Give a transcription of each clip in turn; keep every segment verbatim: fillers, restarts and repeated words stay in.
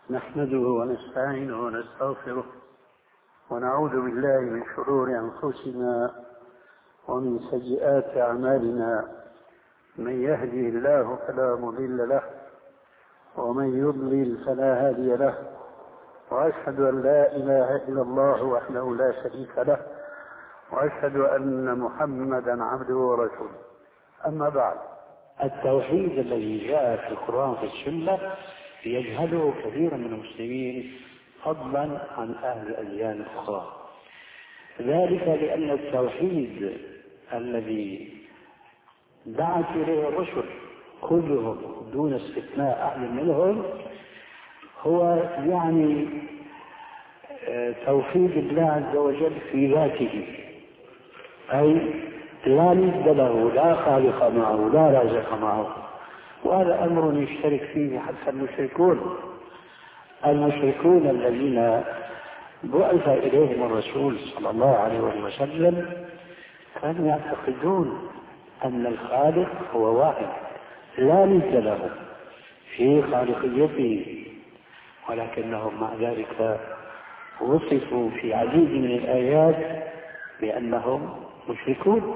نحمده ونستعينه ونستغفره ونعوذ بالله من شرور أنفسنا ومن سيئات أعمالنا. من يهدي الله فلا مضل له ومن يضلل فلا هادي له، وأشهد أن لا إله إلا الله وحده لا شريك له، وأشهد أن محمدا عبده ورسوله. أما بعد، التوحيد الذي جاء في القرآن في السنة يجهله كثير من المسلمين فضلا عن أهل الأديان الأخرى، ذلك لأن التوحيد الذي دعت إليه الرسل كلهم دون استثناء أحد منهم هو يعني توحيد الله عز وجل في ذاته، أي لا ند له، لا خالق معه، لا رازق معه. وهذا أمر يشترك فيه حتى المشركون المشركون الذين بعث إليهم الرسول صلى الله عليه وسلم كانوا يعتقدون أن الخالق هو واحد لا ند له في خالقيته، ولكنهم مع ذلك وصفوا في عديد من الآيات بأنهم مشركون،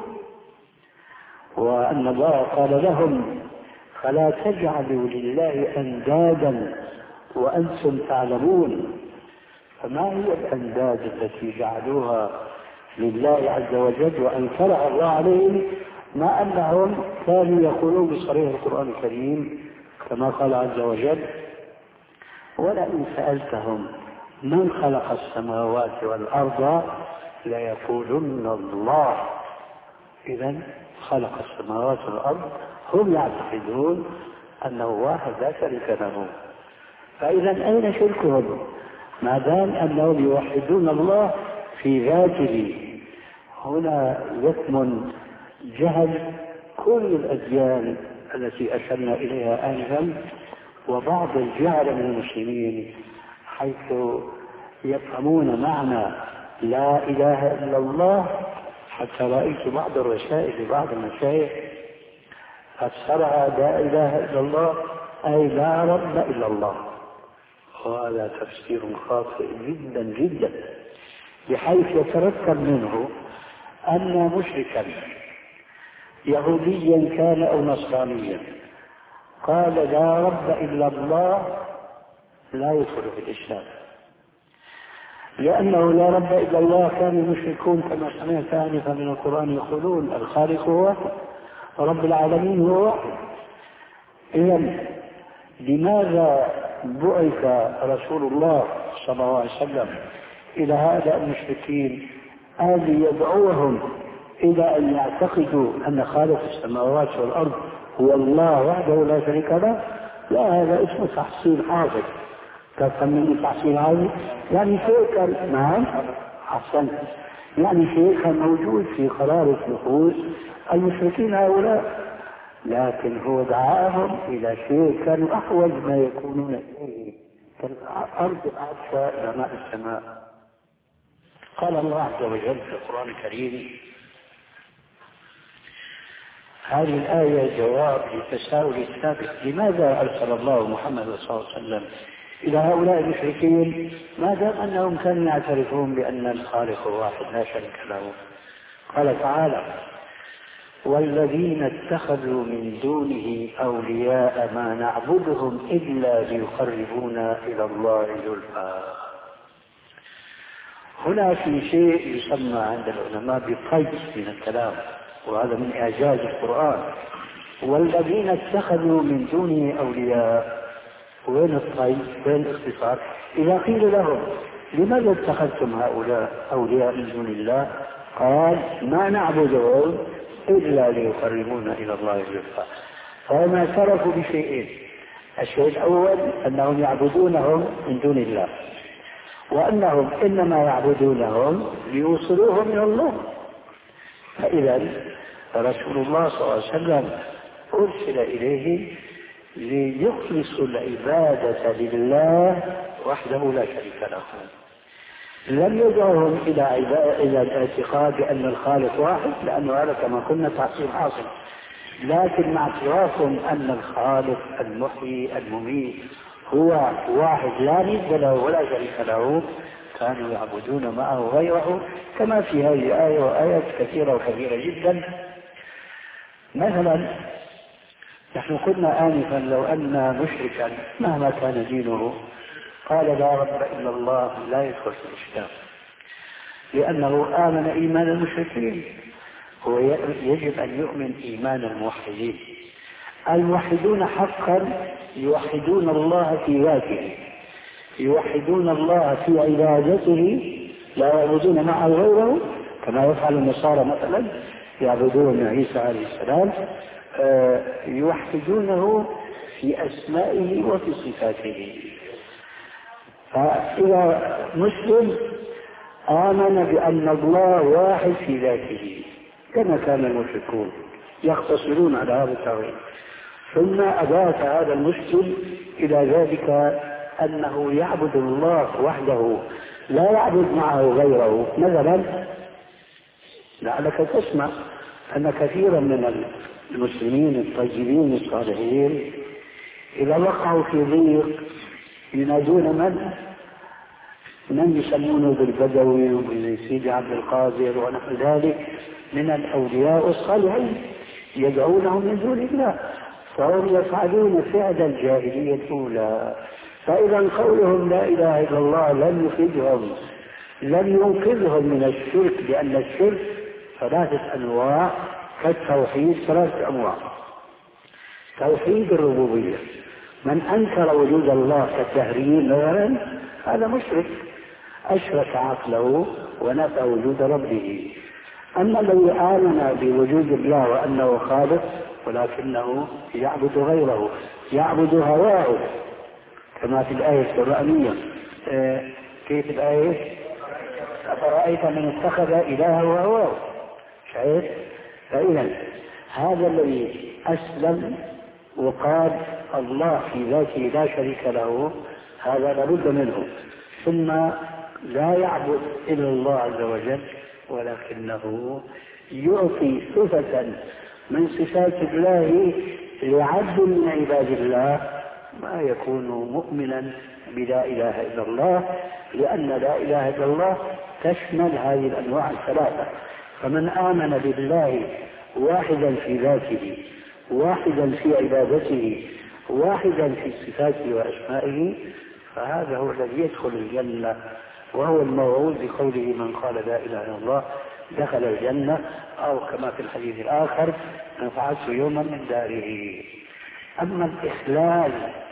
وأن الله قال لهم: فلا تجعلوا لله أندادا وأنتم تعلمون. فما هي الأنداد التي جعلوها لله عز وجل وأنكرها الله عليهم، مع أنهم كانوا يقولون بصريح القرآن الكريم كما قال عز وجل: ولئن سألتهم من خلق السماوات والأرض ليقولن الله. إذن خلق السماوات والأرض، هم يعتقدون أنه واحد لا شريك له. فإذا أين شركهم ما دام أنهم يوحدون الله في ذاته؟ هنا يكمن جهل كل الأديان التي أشرنا إليها آنفا، وبعض الجهل من المسلمين حيث يفهمون معنى لا إله إلا الله، حتى رأيت بعض الرسائل لبعض المشايخ فسرها لا إله إلا الله أي لا رب إلا الله، وهذا تفسير خاطئ جدا جدا، بحيث يتركب منه أن مشركا يهوديا كان أو نصرانيا قال لا رب إلا الله لا يدخل في الإسلام، لأنه لا رب إلا الله. كان المشركون كما سمعت آنفا من القرآن يقولون الخالق هو واحد، رب العالمين هو واحد. إذن لماذا بعث رسول الله صلى الله عليه وسلم إلى هؤلاء المشركين أن يدعوهم إلى أن يعتقدوا أن خالق السماوات والأرض هو الله وحده لا شريك له؟ لا، هذا اسمه تحصيل حاصل. تسميه تحصيل عالي، يعني شيء نعم حسن يعني شيء كان موجود في قرار نفوس المشركين هؤلاء، لكن هو دعاهم إلى شيء كانوا أحوج ما يكونون إليه كالأرض أعشى إلى ماء السماء. قال الله عز وجل في القرآن الكريم، هذه الآية جواب للتساؤل السابق: لماذا أرسل الله محمد صلى الله عليه وسلم إلى هؤلاء المشركين ما دام أنهم كانوا يعترفون بأن الخالق واحد لا شريك له؟ قال تعالى: والذين اتخذوا من دونه أولياء ما نعبدهم إلا ليقربونا إلى الله زلفى. هنا في شيء يسمى عند العلماء بقيد من الكلام، وهذا من إعجاز القرآن. والذين اتخذوا من دونه أولياء، وين الطيب؟ وين الاختصار؟ إذا قيل لهم لماذا اتخذتم هؤلاء أولياء من دون الله؟ قال: ما نعبدهم إلا ليقربونا إلى الله زلفى. فهم اعترفوا بشيئين: الشيء الأول أنهم يعبدونهم من دون الله، وأنهم إنما يعبدونهم ليوصلوهم إلى الله. فإذا رسول الله صلى الله عليه وسلم أرسل إليه ليخلص العبادة لله وحده لا شريك له. لم يدعوهم إلى إلى الاعتقاد بأن الخالق واحد، لأنه هذا كما قلنا تحصيل حاصل، لكن مع اعترافهم أن الخالق المحيي المميت هو واحد لا ند له ولا شريك له، كانوا يعبدون معه غيره، كما في هذه الآية وآيات كثيرة وكثيرة جدا. مثلا نحن قلنا آنفا لو أن مشركا مهما كان دينه قال لا رب إلا الله لا يدخل في الإسلام، لأنه آمن إيمان المشركين. هو يجب أن يؤمن إيمان الموحدين. الموحدون حقا يوحدون الله في ذاته، يوحدون الله في عبادته، لا يعبدون معه غيره كما يفعل النصارى مثلا، يعبدون عيسى عليه السلام، يوحدونه في أسمائه وفي صفاته. فإذا مسلم آمن بأن الله واحد في ذاته كما كان المشركون يختصرون على هذا التوحيد، ثم أضاف هذا المسلم إلى ذلك أنه يعبد الله وحده لا يعبد معه غيره. مثلا لعلك تسمع أن كثيرا من المسلمين الطيبين الصالحين إذا وقعوا في ضيق ينادون من من يسمونه بالبدوي وبسيدي عبد القادر ونحو ذلك من الأولياء الصالحين، يدعونهم من دون الله، فهم يفعلون فعل الجاهلية الأولى. فإذا قولهم لا إله إلا الله لم يفيدهم، لم ينقذهم من الشرك، لأن الشرك ثلاثة أنواع كالتوحيد ثلاثة أنواع. توحيد الربوبية، من أنكر وجود الله كالدهريين مثلا هذا مشرك، أشرك عقله ونفى وجود ربه. أما الذي آمن بوجود الله وأنه خالق ولكنه يعبد غيره، يعبد هواه كما في الآية القرآنية. آه كيف الآية؟ أفرأيت من اتخذ إلهه هواه. شايف؟ فإذا هذا الذي أسلم وقال الله في ذاته لا شريك له هذا لابد منه، ثم لا يعبد إلا الله عز وجل ولكنه يعطي صفة من صفات الله لعبد من عباد الله ما يكون مؤمنا بلا إله إلا الله، لأن لا إله إلا الله تشمل هذه الأنواع الثلاثة. فمن آمن بالله واحدا في ذاته، واحدا في عبادته، واحدا في صفاته وأسمائه، فهذا هو الذي يدخل الجنة، وهو الموعود بقوله من قال لا إله إلا الله دخل الجنة، أو كما في الحديث الآخر نفعته يوما من داره. أما الإخلال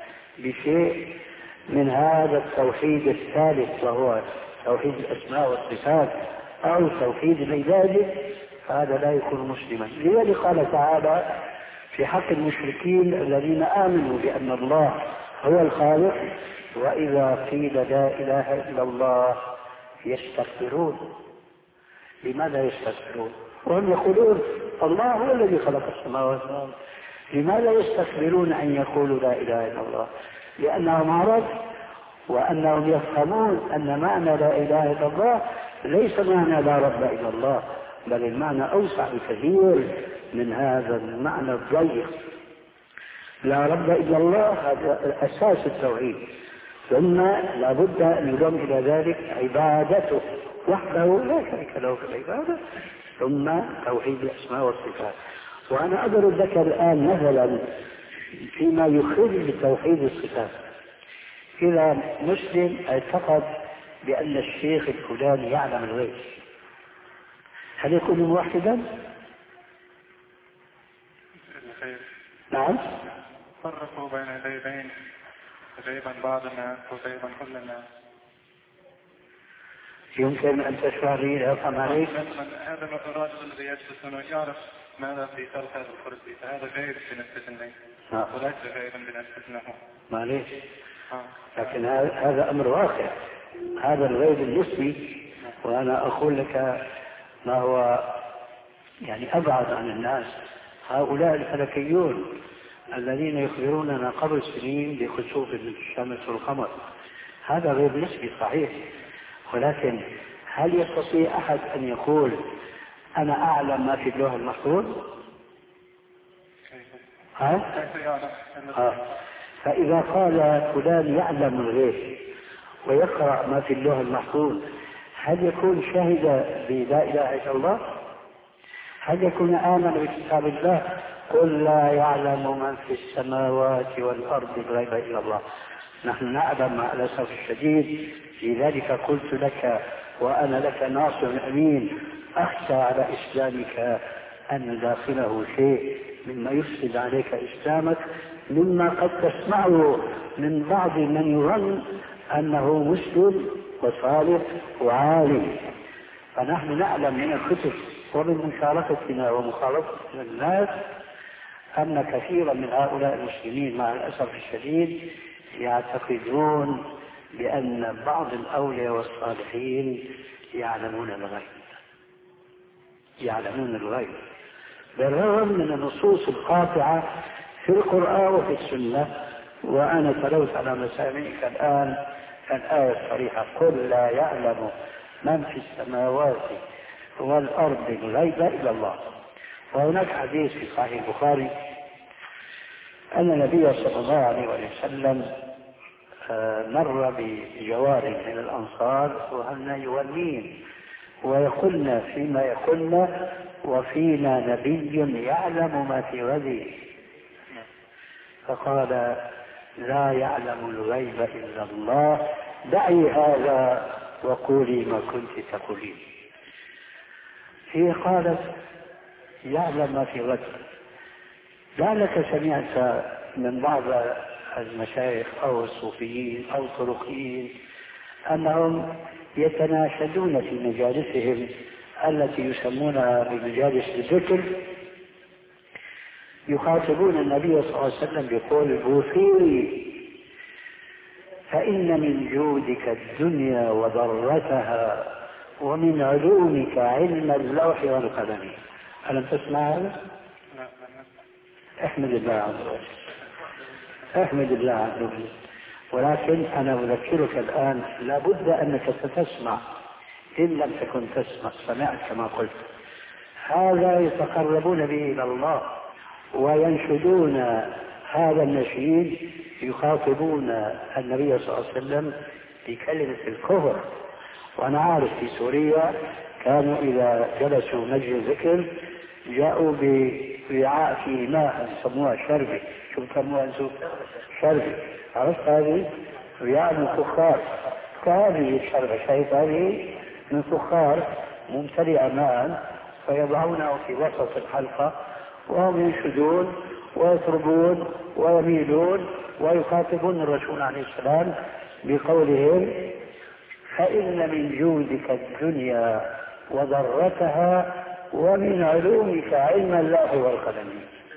بشيء من هذا التوحيد الثالث وهو توحيد الأسماء والصفات أو توحيد العبادة فهذا لا يكون مسلما. لذلك قال تعالى في حق المشركين الذين آمنوا بأن الله هو الخالق وإذا قيل لا إله إلا الله يستكبرون. لماذا يستكبرون وهم يقولون الله هو الذي خلق السماوات والأرض؟ لماذا يستكبرون أن يقولوا لا إله إلا الله؟ لأنهم عرب وأنهم يفهمون أن معنى لا إله إلا الله ليس معنى لا رب إلا الله، بل المعنى أوسع بكثير من هذا المعنى الضيق. لا رب إلا الله هذا أساس التوحيد، ثم لابد أن يضم إلى ذلك عبادته وحده لا شريك له في العبادة، ثم توحيد الأسماء والصفات. وأنا أضرب لك الآن مثلا فيما يخرج بتوحيد الصفات. إذا مسلم اعتقد بأن الشيخ الفلاني يعلم الغيب، هل يكون موحدا؟ نعم. فرقوا بين الغيبين، غيبا بعض الناس وغيبا كل الناس. يمكن أن تشرح لي أفهم عليك؟ هذا الرجل الذي يجلس أنه يعرف ماذا في خلق هذا الكرسي، فهذا غيب بالنسبة لي وليس غيبا بالنسبة له. معليش، لكن هذا أمر واقع، هذا الغيب النسبي. وأنا أقول لك ما هو يعني أبعد عن الناس، هؤلاء الفلكيون الذين يخبروننا قبل سنين بخسوف الشمس والقمر، هذا غيب نسبي صحيح، ولكن هل يستطيع أحد أن يقول أنا أعلم ما في اللوح المحفوظ؟ ها؟ ها؟ فإذا قال فلان يعلم الغيب ويقرأ ما في اللوح المحفوظ، هل يكون شهد بلا إله إلا الله؟ هل يكون آمن بكتاب الله؟ قل لا يعلم من في السماوات والأرض الغيب إلا الله. نحن نعلم مع الأسف الشديد، في ذلك قلت لك وأنا لك ناصر أمين، أخشى على إسلامك أن داخله شيء مما يفسد عليك إسلامك، مما قد تسمعه من بعض من يظن أنه مسلم وصالح وعالم. فنحن نعلم من الكتب ومن مشاركتنا ومخالطتنا الناس أن كثيرا من هؤلاء المسلمين مع الأسف الشديد يعتقدون بأن بعض الأولياء والصالحين يعلمون الغيب يعلمون الغيب بالرغم من النصوص القاطعة في القرآن وفي السنة. وأنا تلوت على مسامعك الآن الآية الصريحة: قل لا يعلم من في السماوات والأرض الغيب إلا الله. وهناك حديث في صحيح البخاري أن النبي صلى الله عليه وسلم مر بجوار من الأنصار وهن يولين ويقولن فيما يقولن وفينا نبي يعلم ما في غد، فقال: لا يعلم الغيب إلا الله، دعي هذا وقولي ما كنت تقولين. هي قالت: يعلم ما في غد. لعلك سمعت من بعض المشايخ أو الصوفيين أو الطرقيين أنهم يتناشدون في مجالسهم التي يسمونها بمجالس الذكر، يخاطبون النبي صلى الله عليه وسلم بقول: بوصيري فإن من جودك الدنيا وضرتها ومن علومك علم اللوح والقلم. ألم تسمع هذا؟ احمد الله عز وجل، احمد الله عز وجل. ولكن أنا أذكرك الآن لابد أنك ستسمع، إن لم تكن تسمع سمعت كما قلت. هذا يتقربون به إلى الله وينشدون هذا النشيد، يخاطبون النبي صلى الله عليه وسلم بكلمة الكفر. وأنا عارف في سوريا كانوا إذا جلسوا مجلس ذكر جاءوا بوعاء فيه ماء يسموها شربة. شو بسموها أنتم؟ شربة. عرفت هذه؟ وعاء من فخار، كهذه الشربة، شايف هذه من فخار ممتلئة ماء، فيضعونه في وسط الحلقة وهم ينشدون ويطربون ويميلون ويخاطبون الرسول عليه السلام بقولهم: فإن من جودك الدنيا وضرتها ومن علومك علم الله والقلم.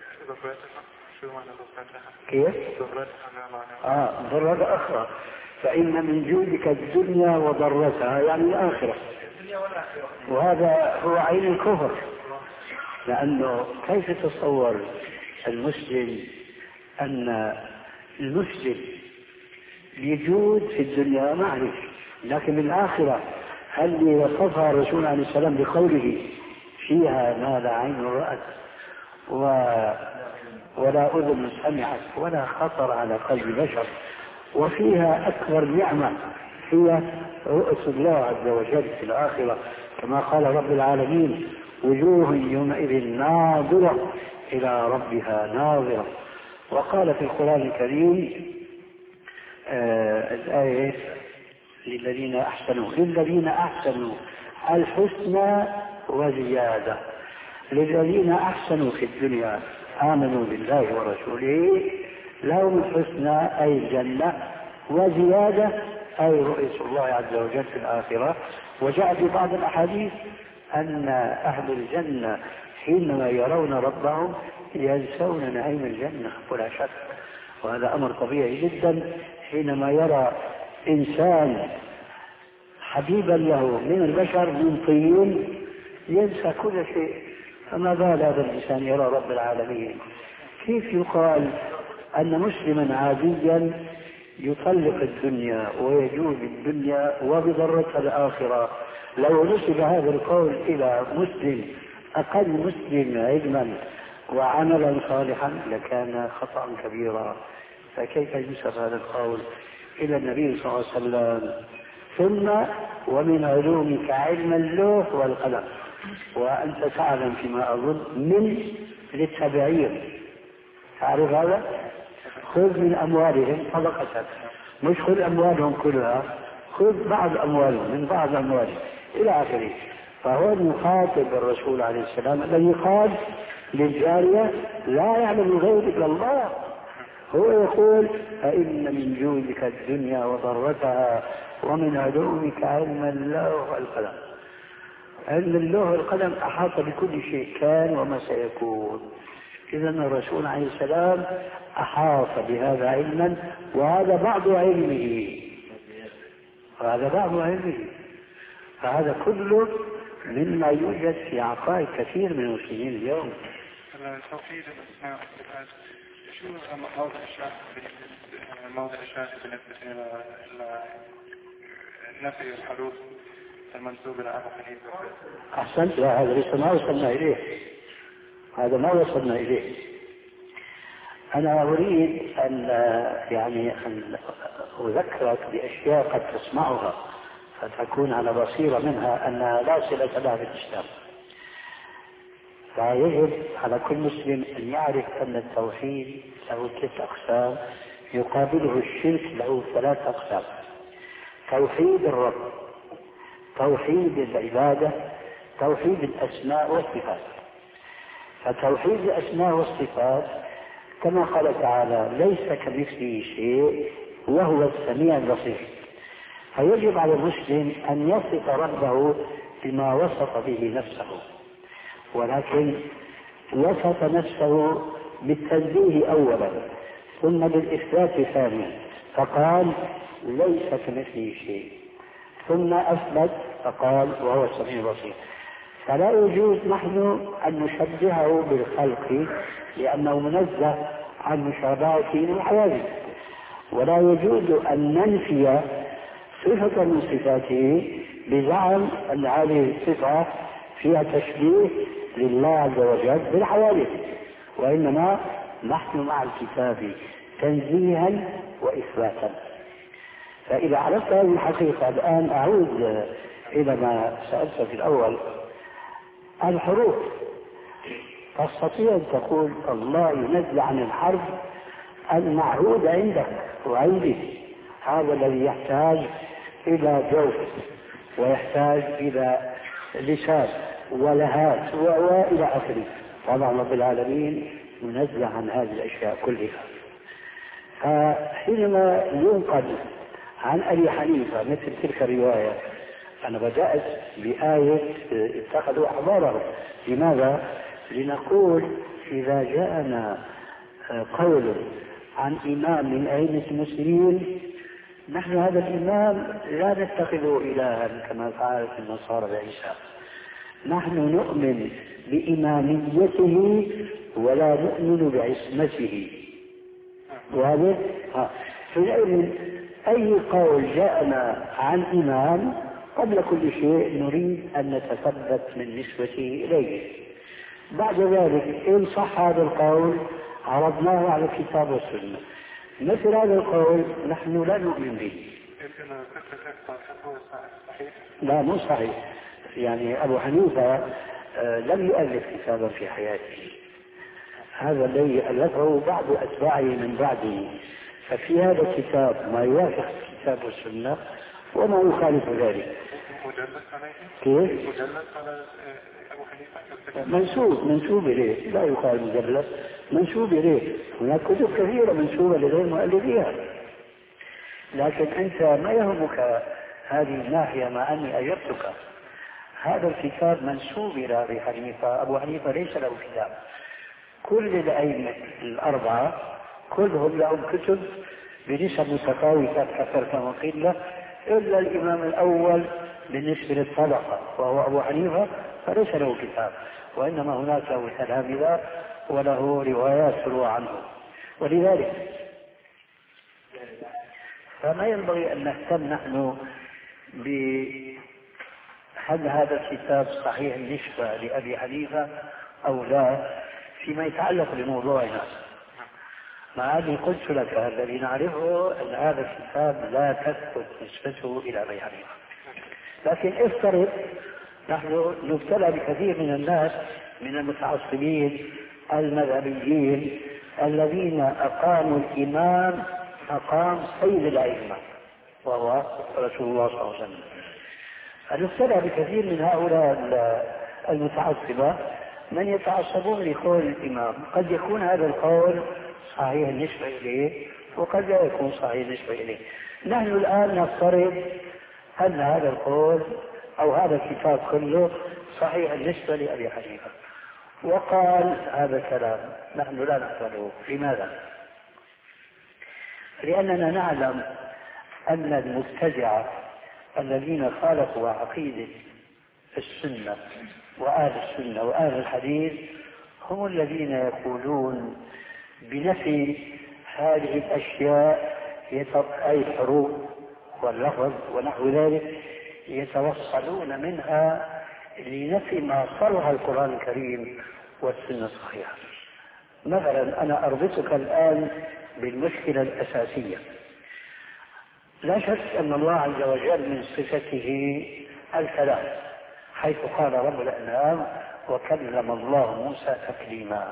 كيف؟ آه ضرتها أخرى. فإن من جودك الدنيا وضرتها يعني الآخرة، وهذا هو عين الكفر. لأنه كيف تصور المسلم أن المسلم يجود في الدنيا معرف، لكن الآخرة هل وصفها الرسول عليه السلام بقوله: فيها ما لا عين رأت و... ولا أذن سمعت ولا خطر على قلب بشر، وفيها أكبر نعمة هي رؤية الله عز وجل في الآخرة، كما قال رب العالمين: وجوه يومئذ ناظرة إلى ربها ناظرة. وقال في القرآن الكريم آه الآية: للذين أحسنوا للذين أحسنوا الحسنى وزيادة. للذين أحسنوا في الدنيا آمنوا بالله ورسوله لهم الحسنى أي الجنة، وزيادة أي رؤية الله عز وجل في الآخرة. وجاء في بعض الأحاديث أن أهل الجنة حينما يرون ربهم ينسون نعيم الجنة ولا شك، وهذا أمر طبيعي جدا. حينما يرى إنسان حبيبا له من البشر من طين ينسى كل شيء، فما بال هذا الإنسان يرى رب العالمين؟ كيف يقال أن مسلما عاديا يطلق الدنيا ويجوز الدنيا وبضرتها الآخرة؟ لو نسب هذا القول إلى مسلم أقل مسلم علما وعملا صالحا لكان خطأ كبيرا. فكيف ينسب هذا القول إلى النبي صلى الله عليه وسلم؟ ثم ومن علومك علم اللوح والقلم، وأنت تعلم فيما أظن من للتبعير، تعرف هذا؟ خذ من أموالهم صدقة، مش خذ أموالهم كلها، خذ بعض أموالهم من بعض أموالهم إلى آخره. فهو مخاطب الرسول عليه السلام الذي قال للجارية لا يعلم الغيب إلا الله، هو يقول فإن من جودك الدنيا وضرتها ومن علومك علم اللوح والقلم. علم اللوح والقلم أحاط بكل شيء كان وما سيكون. إذا الرسول عليه السلام أحاط بهذا علما، وهذا بعض علمه، وهذا بعض علمه. فهذا كله مما يوجد في عقائد كثير من المسلمين اليوم. توحيد الأسماء والصفات، شو موضع الشاهد موضع الشاهد بالنسبة إلى نفي الحروف المنسوب إلى أبو حنيفة؟ أحسنت، لا هذا ليس ما وصلنا إليه، هذا ما وصلنا إليه. أنا أريد أن يعني أن أذكرك بأشياء قد تسمعها فتكون على بصيرة منها أنها لا صلة لها بالإسلام. فيجب على كل مسلم أن يعرف أن التوحيد له ثلاث أقسام، يقابله الشرك له ثلاث أقسام: توحيد الرب، توحيد العبادة، توحيد الأسماء والصفات. فتوحيد الأسماء والصفات كما قال تعالى ليس كمثله شيء وهو السميع البصير، فيجب على المسلم أن يصف ربه بما وصف به نفسه، ولكن وصف نفسه بالتنزيه أولا ثم بالإثبات ثانيا، فقال ليس كمثله شيء، ثم أثبت فقال وهو السميع البصير. فلا يجوز نحن أن نشبهه بالخلق لأنه منزه عن مشابهته للحوادث، ولا يجوز أن ننفي صفة من صفاته بزعم أن هذه الصفة فيها تشبيه لله عز وجل بالحوادث، وإنما نحن مع الكتاب تنزيها وإثباتا. فإذا عرفت هذه الحقيقة الآن أعود إلى ما سألت في الأول. الحروف تستطيع أن تقول الله ينزل عن الحرف المعهود عندك وعندي، هذا الذي يحتاج إلى جوف ويحتاج إلى لسان ولهات وإلى آخره. طبعا رب العالمين منزه عن هذه الأشياء كلها. فحينما ينقل عن أبي حنيفة مثل تلك الرواية، أنا بدأت بآية اتخذوا أحبارهم. لماذا؟ لنقول إذا جاءنا قول عن إمام من أئمة المسلمين، نحن هذا الإمام لا نتخذه إلها كما فعلت النصارى بعيسى، نحن نؤمن بإماميته ولا نؤمن بعصمته. وهذا حينئذ أي قول جاءنا عن إمام قبل كل شيء نريد أن نتثبت من نسبته إليه. بعد ذلك إن صح هذا القول عرضناه على الكتاب والسنة، مثل هذا القول نحن لا نؤمن به. لا مو صحيح، يعني أبو حنيفة لم يؤلف كتابا في حياته، هذا الذي ألفه بعض أتباعه من بعده، ففي هذا الكتاب ما يوافق الكتاب والسنة وما يخالف ذلك. كيف؟ منسوب منسوب إليه، لا يقال مجلد، منسوب إليه. هناك كتب كثيرة منسوبة لغير مؤلفيها، لكن أنت ما يهمك هذه الناحية مع أني أجبتك. هذا الكتاب منسوب إلى أبي حنيفة، أبو حنيفة ليس له كتاب. كل الأئمة الأربعة كلهم لهم كتب بنسب متفاوتة كثرة وقلة، إلا الإمام الأول بالنسبة للطبقة وهو أبو حنيفة فليس له كتاب، وإنما هناك له تلامذة وله روايات تروى عنه. ولذلك فما ينبغي أن نهتم نحن بهل هذا الكتاب صحيح النسبة لأبي حنيفة أو لا فيما يتعلق بموضوعنا. مع أني قلت لك الذي نعرفه أن هذا الكتاب لا تثبت نسبته إلى أبي حنيفة، لكن افترض نحن نبتلى بكثير من الناس من المتعصبين المذهبيين الذين أقاموا الإمام مقام سيد الأئمة وهو رسول الله صلى الله عليه وسلم. نبتلى بكثير من هؤلاء المتعصبة من يتعصبون لقول الإمام، قد يكون هذا القول صحيح النسبة إليه وقد لا يكون صحيح النسبة إليه. نحن الآن نفترض أن هذا القول أو هذا الكتاب كله صحيح النسبة لأبي حنيفة، وقال هذا الكلام، نحن لا نقبله. لماذا؟ لأننا نعلم أن المبتدعة الذين خالفوا عقيدة السنة وآل السنة وآل الحديث هم الذين يقولون بنفي هذه الأشياء، أي الحروف واللفظ ونحو ذلك، يتوصلون منها لنفي ما صرح القرآن الكريم والسنة الصحيحة. مثلا أنا أربطك الآن بالمشكلة الأساسية. لا شك أن الله عز وجل من صفته الكلام، حيث قال رب الأنعام وكلم الله موسى تكليما.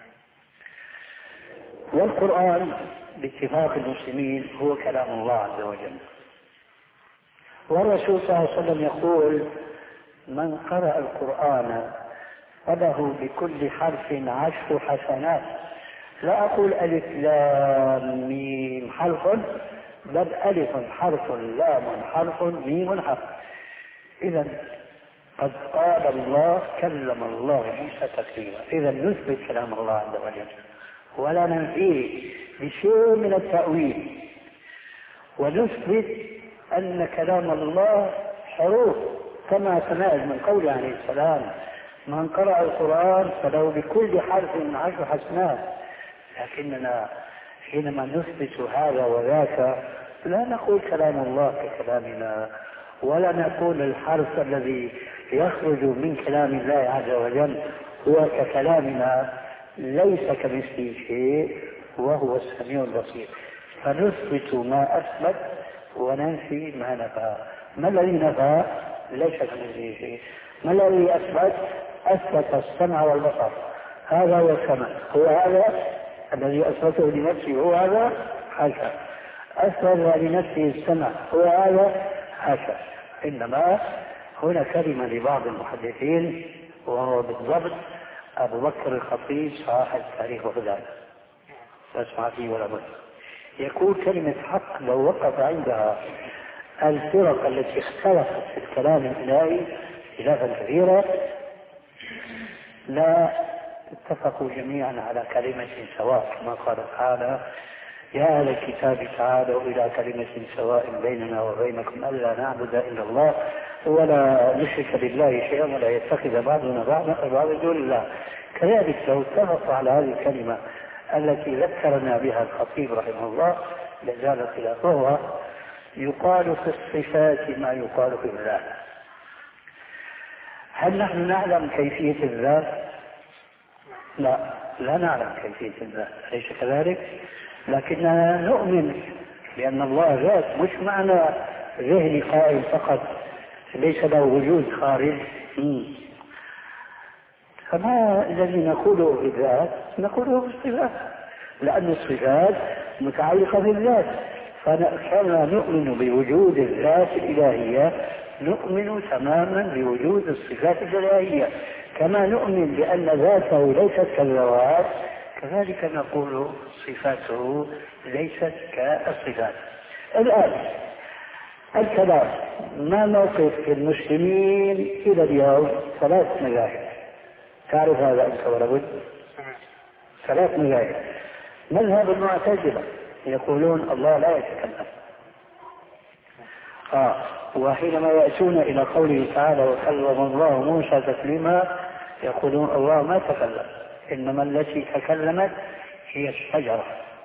والقرآن باتفاق المسلمين هو كلام الله عز وجل. والرسول صلى الله عليه وسلم يقول من قرأ القرآن فله بكل حرف عشر حسنات، لا أقول ألف لام ميم حرف، بل ألف حرف لام حرف ميم حرف. إذا قد قال الله كلم الله موسى تكليما. إذا نثبت كلام الله عز وجل ولا ننفيه بشيء من التأويل، ونثبت أن كلام الله حروف كما سمعت من قول عليه السلام من قرأ القرآن فله بكل حرف عشر حسنات. لكننا حينما نثبت هذا وذاك لا نقول كلام الله ككلامنا، ولا نقول الحرف الذي يخرج من كلام الله عز وجل هو ككلامنا، ليس كمثله شيء وهو السميع البصير. فنثبت ما أثبت وننفي ما نفى. ما الذي نفى؟ ليس كمثله شيء. ما الذي أثبت؟ أثبت السمع والبصر. هذا هو السمع، هو هذا الذي أثبته لنفسه، هو هذا حاشا. أثبت لنفسه السمع، هو هذا حاشا. إنما هنا كلمة لبعض المحدثين وهو بالضبط أبو بكر الخطيب صاحب تاريخ بغداد، أسمع فيه ولا بد، يقول كلمة حق لو وقف عندها الفرق التي اختلفت في الكلام الإلهي خلافا كثيرا لا اتفقوا جميعا على كلمة سواء، كما قال تعالى يا أهل الكتاب تعالوا إلى كلمة سواء بيننا وبينكم ألا نعبد إلا الله ولا نشرك بالله شيئا ولا يتخذ بعضنا بعضا دون الله. كذلك لو اتفقوا على هذه الكلمة التي ذكرنا بها الخطيب رحمه الله لزال خلافه. يقال في الصفات ما يقال في الذات. هل نحن نعلم كيفية الذات؟ لا، لا نعلم كيفية الذات، ليس كذلك، لكننا نؤمن بأن الله ذات، مش معنى ذهني قائل فقط ليس له وجود خارج. فما الذي نقوله بالذات نقوله بالصفات، لأن الصفات متعلقة بالذات. فكما نؤمن بوجود الذات الإلهية نؤمن تماما بوجود الصفات الإلهية، كما نؤمن بأن ذاته ليست كالذوات كذلك نقول صفاته ليست كالصفات. الآن الكلام ما موقف المسلمين إلى اليوم؟ ثلاث مذاهب، تعرف هذا أنت ولا بد؟ ثلاث مذاهب. مذهب المعتزلة يقولون الله لا يتكلم، آه وحينما يأتون إلى قوله تعالى وكلم الله موسى تكليما يقولون الله ما تكلم، إنما التي تكلمت هي الشجرة.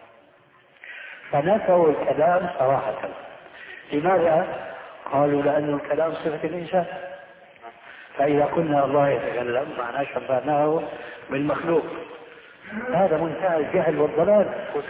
فنفوا الكلام صراحة. لماذا؟ قالوا لأن الكلام صفة الإنسان، فإذا قلنا الله يتكلم معناه شبهناه بالمخلوق، هذا منتهى الجهل والضلال.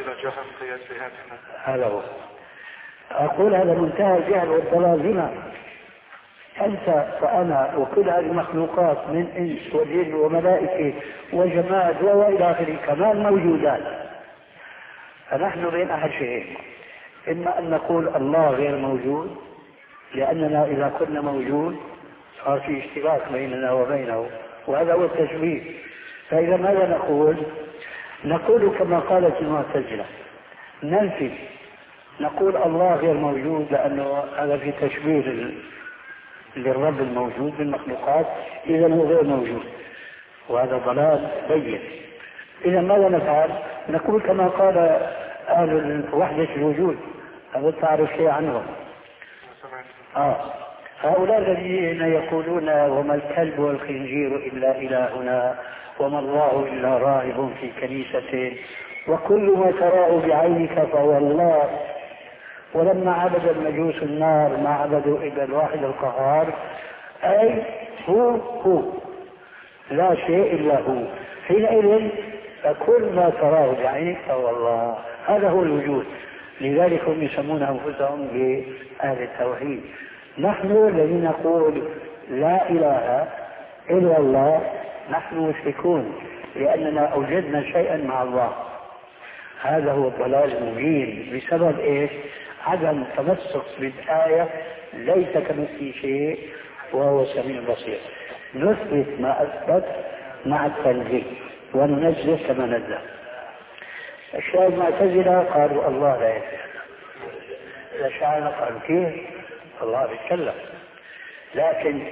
هذا هو. أقول هذا منتهى الجهل والضلال. لما أنت وأنا وكل هذه المخلوقات من إنس وجن وملائكة وجماد وإلى آخره كمان موجودات، فنحن بين أحد شيئين: إما أن نقول الله غير موجود، لأننا إذا كنا موجود صار في اشتراك بيننا وبينه، وهذا هو التشبيه. فإذا ماذا نقول؟ نقول كما قالت المعتزلة، ننفي، نقول الله غير موجود لأنه هذا في تشبيه للرب الموجود بالمخلوقات، إذا هو غير موجود، وهذا ضلال بين. إذا ماذا نفعل؟ نقول كما قال أهل وحدة الوجود، هذا تعرف شيء عنهم. آه. هؤلاء الذين يقولون وما الكلب والخنزير إلا إلهنا وما الله إلا راهب في كنيسة وكل ما تراه بعينك فهو الله، ولما عبد المجوس النار ما عبدوا إلا الواحد القهار، أي هو هو لا شيء إلا هو، حينئذ فكل ما تراه بعينك فهو الله. هذا هو الوجود. لذلك هم يسمون أنفسهم بأهل التوحيد. نحن الذين نقول لا إله إلا الله نحن مشركون، لأننا أوجدنا شيئا مع الله. هذا هو الضلال المبين. بسبب إيش؟ عدم تمسك بالآية ليس كمثله شيء وهو السميع البصير. نثبت ما أثبت مع التنزيه وننزه كما نزه. الشيعة المعتزلة قالوا الله لا يتكلم، الأشاعرة قالوا كيف الله يتكلم، لكن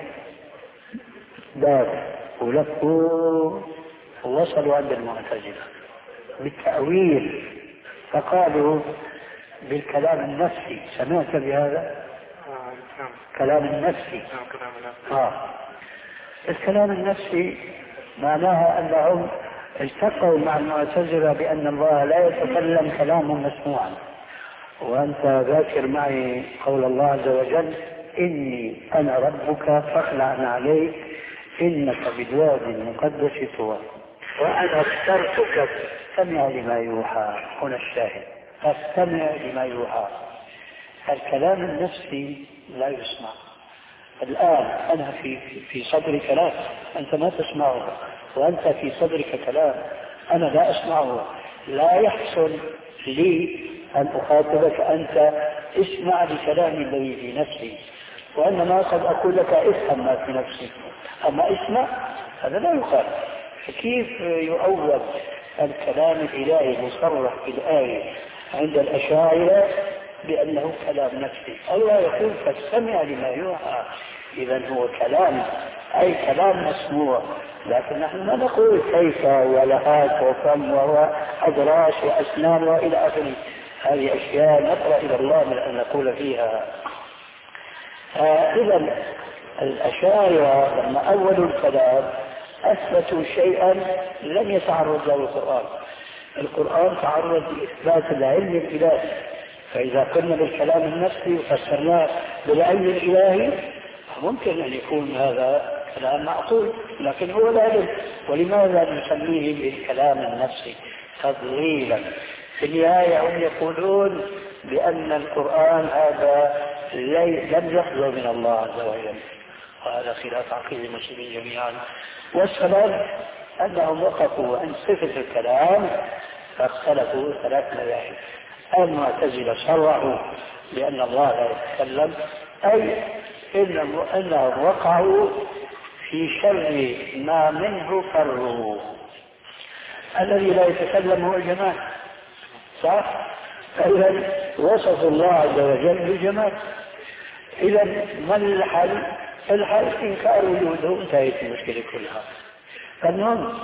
باب ولفوا ووصلوا عند المعتزلة بالتأويل، فقالوا بالكلام النفسي. سمعت بهذا؟ كلام النفسي. آه. الكلام النفسي معناها أنهم التقوا مع المعتزلة بأن الله لا يتكلم كلاما مسموعا. وأنت ذاكر معي قول الله عز وجل: إني أنا ربك فاخلع عليك إنك بالوادي المقدس طوى وأنا اخترتك فاستمع لما يوحى. هنا الشاهد: فاستمع لما يوحى. الكلام النفسي لا يسمع. الآن أنا في في صدري كلام أنت ما تسمعه، وأنت في صدرك كلام أنا لا أسمعه. لا يحصل لي أن أخاطبك أنت اسمع لكلامي الذي في نفسي، وإنما قد أقول لك افهم ما في نفسي، أما اسمع هذا لا يقال. كيف يؤول الكلام الإلهي مصرح في الآية عند الأشاعرة بأنه كلام نفسي؟ الله يقول فاستمع لما يوحى. إذا هو كلام، أي كلام مسموع، لكن نحن ما نقول كيف ولهات وفم وأدراس وأسنان وإلى آخره. هذه أشياء نقرأ إلى الله من أن نقول فيها. إذا الأشاعرة لما أولوا الكلام أثبتوا شيئا لم يتعرض له القرآن. القرآن تعرض لإثبات العلم الإلهي، فإذا قلنا بالكلام النفسي وفسرناه بالعلم الإلهي ممكن أن يكون هذا كلام معقول، لكن هو لا علم. ولماذا نسميه بالكلام النفسي؟ تضليلا. في النهاية هم يقولون بأن القرآن هذا لم يحضر من الله عز وجل، وهذا خلاف عقيدة المسلمين جميعا. والسبب أنهم وقفوا عند صفة الكلام فاختلفوا ثلاث مذاهب. المعتزلة صرحوا بأن الله لا يتكلم، أي إنهم وقعوا في شر ما منه فروا. الذي لا يتكلم هو الجمال، صح؟ فإذا وصف الله عز وجل بالجمال. إذا ما الحل؟ الحل إنكار وجوده، انتهت المشكلة كلها. فالمهم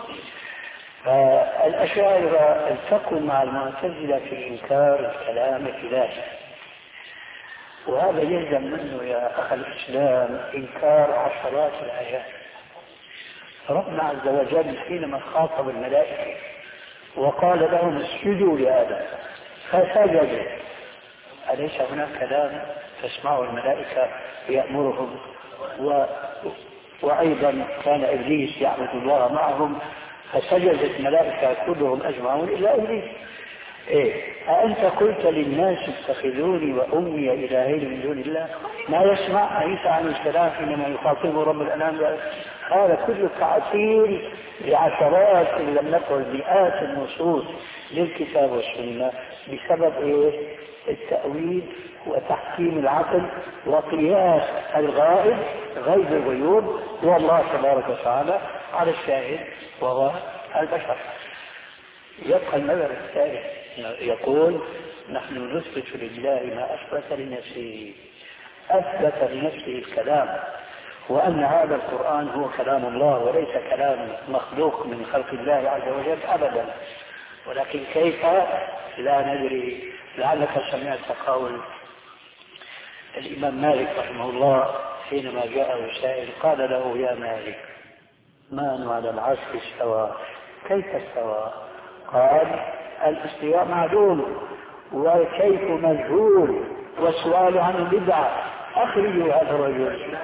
الأشاعرة التقوا مع المعتزلة في إنكار الكلام الإلهي، وهذا يلزم منه يا أخ الإسلام إنكار عشرات الآيات. ربنا عز وجل حينما خاطب الملائكة وقال لهم اسجدوا لآدم فسجدوا، أليس هناك كلام تسمعوا الملائكة يأمرهم؟ و... وأيضا كان إبليس يعبد الله معهم، فسجدت الملائكة كلهم أجمعون إلا إبليس. إيه؟ أأنت قلت للناس اتخذوني وأمي إلهين من دون الله؟ ما يسمع عيسى عليه السلام حينما يخاطبه رب الأنام؟ هذا كله تعطيل لعشرات إن لم نقل مئات النصوص للكتاب والسنة بسبب إيه؟ التأويل وتحكيم العقل وقياس الغائب غيب الغيوب والله تبارك وتعالى على الشاهد وهو البشر. يبقى المذهب الثالث يقول نحن نثبت لله ما أثبت لنفسه، أثبت لنفسه الكلام، وأن هذا القرآن هو كلام الله وليس كلام مخلوق من خلق الله عز وجل أبدا. ولكن كيف لا ندري. لعلك سمعت قول الإمام مالك رحمه الله حينما جاءه سائل قال له يا مالك من على العرش استوى؟ كيف استوى؟ قال الاستواء معلوم والكيف مجهول والسؤال عنه بدعة، أخرجوا هذا الرجل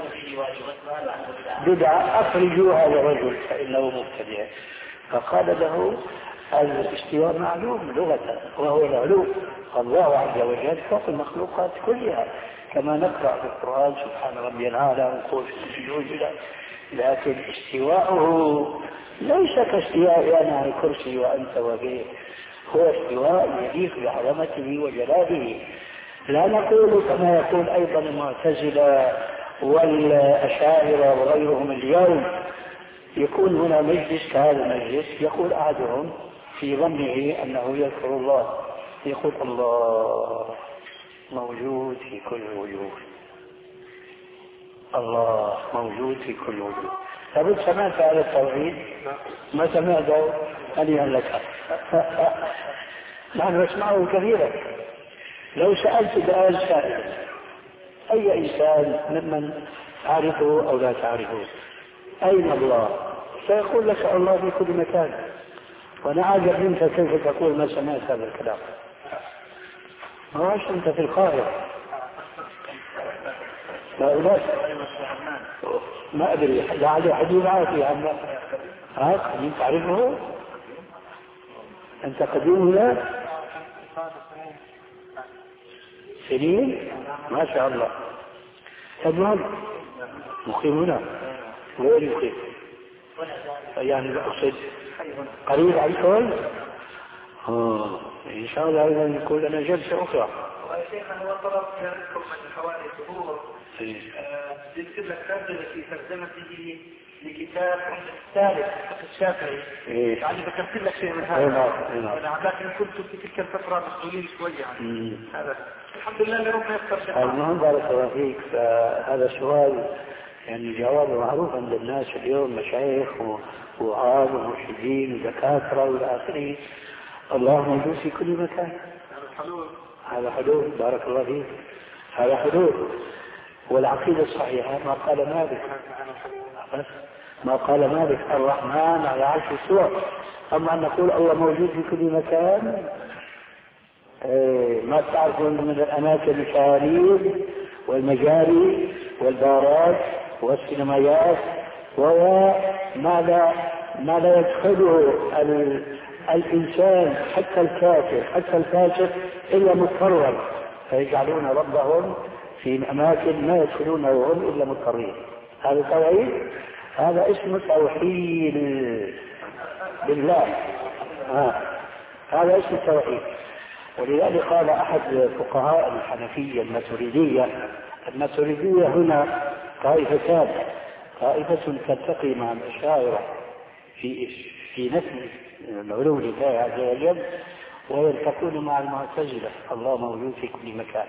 بدعة، أخرجوا هذا الرجل فإنه مبتدع. فقال له الاستواء معلوم لغة وهو العلو، الله عز وجل فوق المخلوقات كلها كما نقرأ في القرآن سبحان ربي الأعلى ونقول في السجود، لكن استواءه ليس كاستواء أنا على الكرسي وأنت وغيره، هو استواء يليق بعظمته وجلاله. لا نقول كما يقول أيضا المعتزلة والأشاعرة وغيرهم اليوم، يكون هنا مجلس كهذا المجلس يقول أحدهم في ظنه أنه يذكر الله يقول الله موجود في كل وجود، الله موجود في كل وجود. طب سمعت هذا التوحيد؟ ما سمعته؟ هنيئا لك. نحن نسمعه كثيرا. لو سألت سؤال سائل أي إنسان ممن تعرفه أو لا تعرفه أين الله؟ سيقول لك الله في كل مكان. وأنا عاجب منك كيف تقول ما سمعت هذا الكلام. ما عاش أنت في القاهرة لا ما أدري لعله حديث عافية عما ها قديم تعرفه أنت قديم هنا سنين ما شاء الله. تمام مقيم هنا وين مقيم؟ يعني أقصد قريب عنكم؟ آه إن شاء الله أيضا يكون لنا جلسة أخرى. وشيخنا هو طلب منكم من حوالي شهور يكتب لك ترجمة في ترجمته لكتاب الثالث الشافعي. يعني ذكرت لك شيء من هذا لكن كنت في تلك الفترة مسؤولين شوية يعني هذا الحمد لله اللي ربنا يفتر. المهم بارك الله فيك. فهذا السؤال يعني جوابه معروف عند الناس اليوم مشايخ ووعاظ ومرشدين ودكاترة والى آخره. الله موجود في كل مكان. هذا حدود بارك الله فيك. هذا حدود. والعقيدة الصحيحة ما قال مالك بس ما قال مالك الرحمن على عرش استوى. أما أن نقول الله موجود في كل مكان إيه ما تعرفون من الأماكن الشوارع والمجاري والبارات والسينمايات وما لا ما لا يدخله الإنسان حتى الكافر حتى الفاسق إلا مضطرا فيجعلون ربهم في أماكن ما يدخلونه وهم إلا مضطرين. هذا توحيد. هذا اسمه توحيد بالله. آه. هذا اسمه التوحيد. ولذلك قال أحد فقهاء الحنفية الماتريدية الماتريدية هنا طائفتان، طائفة تلتقي مع الأشاعرة في في نفي العلو لله عز وجل ويلتقون مع المعتزلة الله موجود في كل مكان،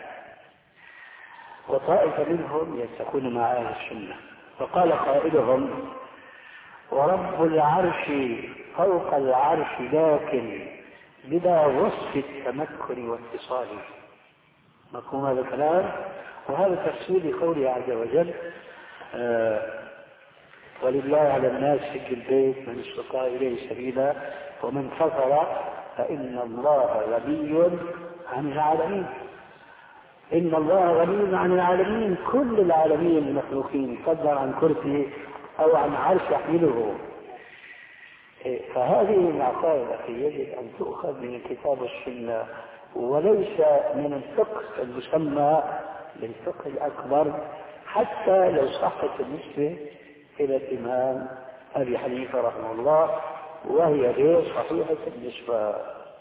وطائفة منهم يلتقون مع أهل السنة. فقال قائلهم ورب العرش فوق العرش لكن بلا وصف التمكن واتصال. مفهوم هذا الكلام؟ وهذا تفسير لقوله عز وجل آه ولله على الناس حج البيت من استطاع إليه سبيلا ومن كفر فإن الله غني عن العالمين. إن الله غني عن العالمين، كل العالمين المخلوقين فضلا عن كرسي أو عن عرش يحمله. فهذه المعقائد يجب أن تؤخذ من الكتاب والسنة وليس من الفقه المسمى بالفقه الأكبر، حتى لو صحت النسبة إلى الإمام أبي حنيفة رحمه الله، وهي غير صحيحة النسبة.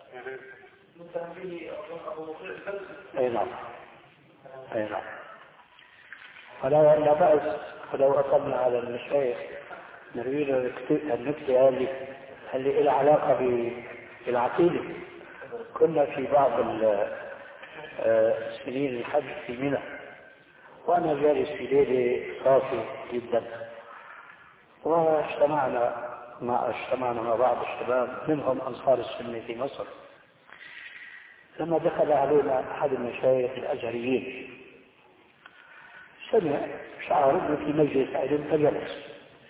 أي نعم، أي نعم. فلا لا بأس فلو أصبنا على المشايخ نريد النكتة هذه اللي لها علاقة بالعقيدة. كنا في بعض السنين الحج في منى، وأنا جالس في ليلة صافي جدا، واجتمعنا مع اجتمعنا مع بعض الشباب منهم أنصار السنة في مصر. لما دخل علينا أحد المشايخ الأزهريين سمع شعر انه في مجلس علم فجلس،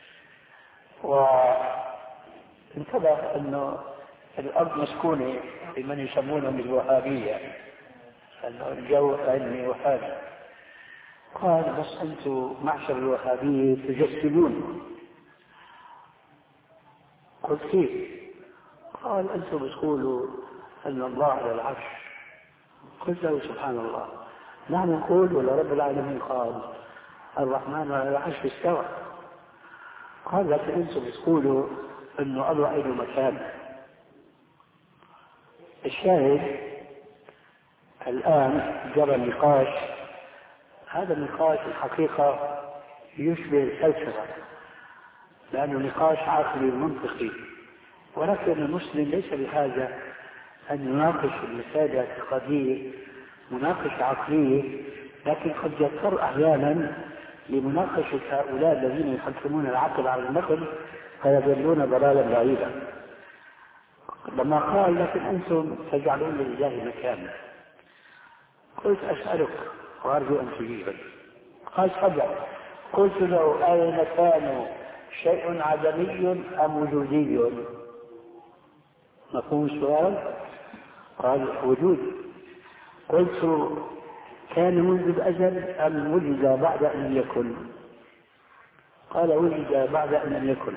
وانتبه انه الارض مسكونه بمن يسمونهم الوهابيه، انه الجو علمي وهابي. قال بس انتم معشر الوهابيه تجسدون. قلت كيف؟ قال انتم بتقولوا ان الله على العرش. قلت له سبحان الله، نحن نقول ولا رب العالمين قال الرحمن على العرش استوى. قال لكن انتم بتقولوا انه الله له مكان. الشاهد الان جرى نقاش، هذا النقاش الحقيقه يشبه الفلسفه لانه نقاش عقلي منطقي، ولكن المسلم ليس بحاجه ان يناقش المسائل الاعتقاديه مناقشة عقلية، لكن قد يضطر أحيانا لمناقشة هؤلاء الذين يحكمون العقل على النقل فيضلون ضلالا بعيدا. لما قال لكن أنتم تجعلون لله مكانا، قلت أسألك وأرجو أن تجيبني. قال تفضل. قلت له أي مكان شيء عدمي أم وجودي؟ مفهوم السؤال؟ قال وجود. قلت كان منذ الأزل أم وجد بعد أن يكن؟ قال وجد بعد أن لم يكن.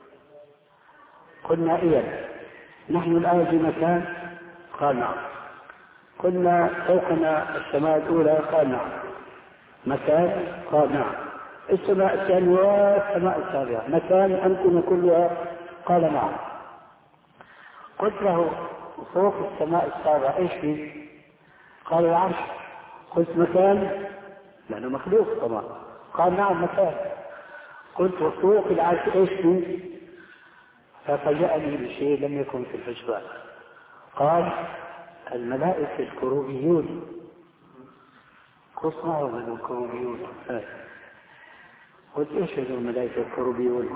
قلنا إذن نحن الآن في مكان؟ قال نعم. قلنا فوقنا السماء الأولى؟ قال نعم. مكان؟ قال نعم. السماء الثانية والسماء السابعة مكان أنتم كلها؟ قال نعم. قلت له فوق السماء السابعة إيش فيه؟ قال العرش. قلت مكان؟ لأنه مخلوق طبعا. قال نعم مكان. قلت فوق العرش إيش فيه؟ ففاجأني بشيء لم يكن في الحسبان. قال الملائكة الكروبيون. قلت ما هو من الكروبيون؟ قلت ايش هذول الملائكة الكروبيون؟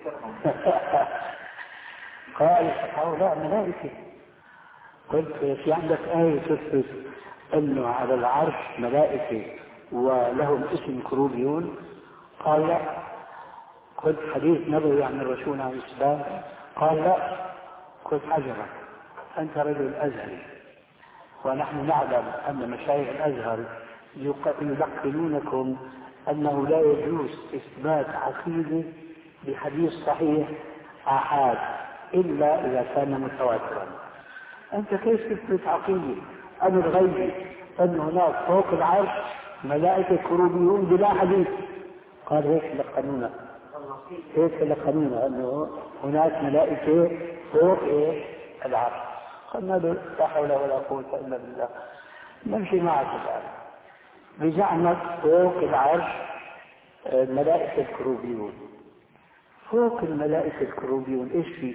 قال هؤلاء ملائكة. قلت في عندك آية تثبت انه على العرش ملائكة ولهم اسم كروبيون؟ قال لا. قلت حديث نبوي عن الرسول عليه السلام؟ قال لا. قلت عجبا، أنت رجل أزهري ونحن نعلم أن مشايخ الأزهر يلقنونكم أنه لا يجوز إثبات عقيدة بحديث صحيح آحاد إلا إذا كان متواترا. أنت كيف تثبت عقيدة أن الغيب أن هناك فوق العرش ملائكة كروبيون بلا حديث؟ قال هيك لقنونا، هيك لقنونا أنه هناك ملائكة فوق إيه العرش. قلنا له لا حول ولا قوة إلا بالله، نمشي معك الآن. بزعمك فوق العرش ملائكة الكروبيون. فوق الملائكة الكروبيون إيش فيه؟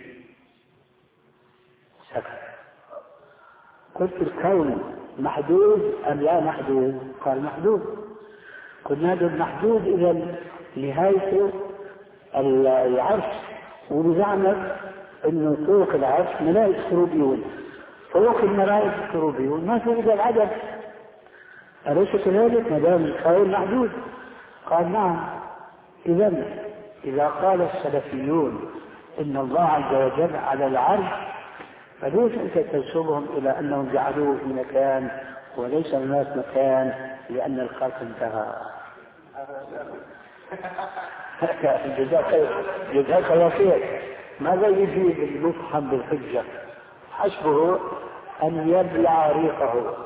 سكت. قلت الكون محدود أم لا محدود؟ قال محدود. قلنا له المحدود إذا نهايته العرش، وبزعمك انه فوق العرش ملائكة كروبيون. فوق الملائكة الكروبيون ما في الا العدد، أليس كذلك؟ ما دام الكون محدود. قال نعم. اذا اذا قال السلفيون ان الله عز وجل على العرش، فليش انت تنسبهم الى انهم جعلوه في مكان وليس هناك مكان لان الخلق انتهى؟ جزاك جزاك الله خير. ماذا يجيب المفهم بالحجة؟ حسبه أن يبلع ريقه.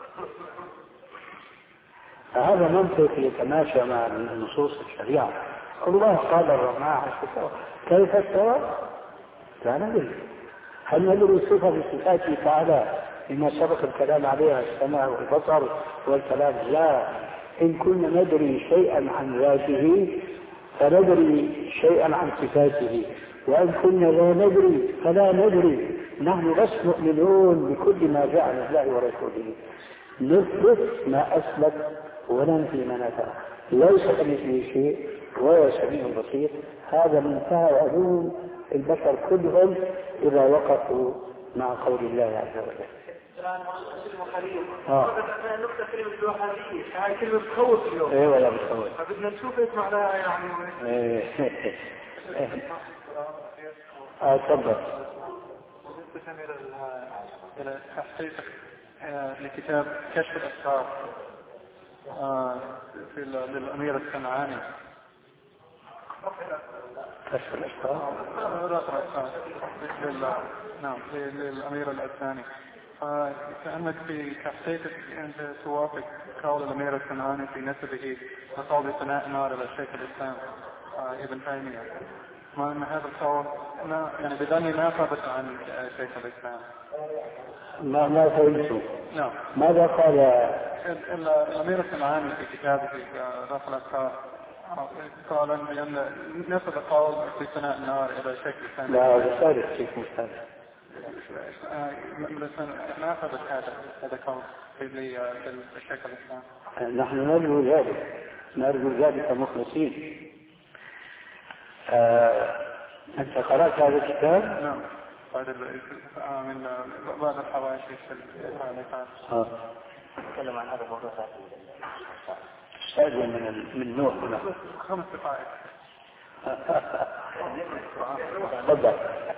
فهذا منطق يتماشى مع نصوص الشريعة. الله قال الرحمن استوى، كيف استوى؟ لا ندري. هل ندري صفة من صفاته تعالى بما سبق الكلام عليها، السمع والبصر والكلام؟ لا. إن كنا ندري شيئا عن ذاته فندري شيئا عن صفاته، وإن كنا لا ندري فلا ندري. نحن بس مؤمنون بكل ما جاء عن الله ورسوله، نثبت ما أثبت وننفي ما نفى. ليس كمثله شيء وهو السميع البصير. هذا منتهى علوم البشر كلهم إذا وقفوا مع قول الله عز وجل. الآن مسلم خليل اه نقطة كلمة الوهابية، هاي كلمة تخوف اليوم. ايه ولا بتخوف. فبدنا نشوف ايش معناها يعني. ايه اه تفضل. بالنسبة إلى تحقيق لكتاب كشف الأسرار في للأمير الصنعاني. كشف الأسرار. نعم للأمير الأساني. كأنك في تحقيقك أنت توافق قول الأمير الصنعاني في نسبه وقول ثناء نار إلى الشيخ الإسلام ابن تيمية، ما أن هذا القول يعني بدني ما ثبت عن شيخ الإسلام. ما ما فهمت. نعم. ماذا قال الأمير الصنعاني في كتابه رفع الأفكار؟ قال أن نسب قول في ثناء النار إلى الشيخ الإسلام. لا بصارف شيخ مستعد. ما ثبت هذا هذا قول في الشيخ الإسلام. نحن نرجو ذلك، نرجو ذلك مخلصين. آه، أنت قرأت هذا الكتاب؟ نعم. بعد من بعض الحواشي في الإعلانات. آه. نتكلم عن هذا الموضوع. هذا من من نوع هنا. خمس دقائق. تفضل.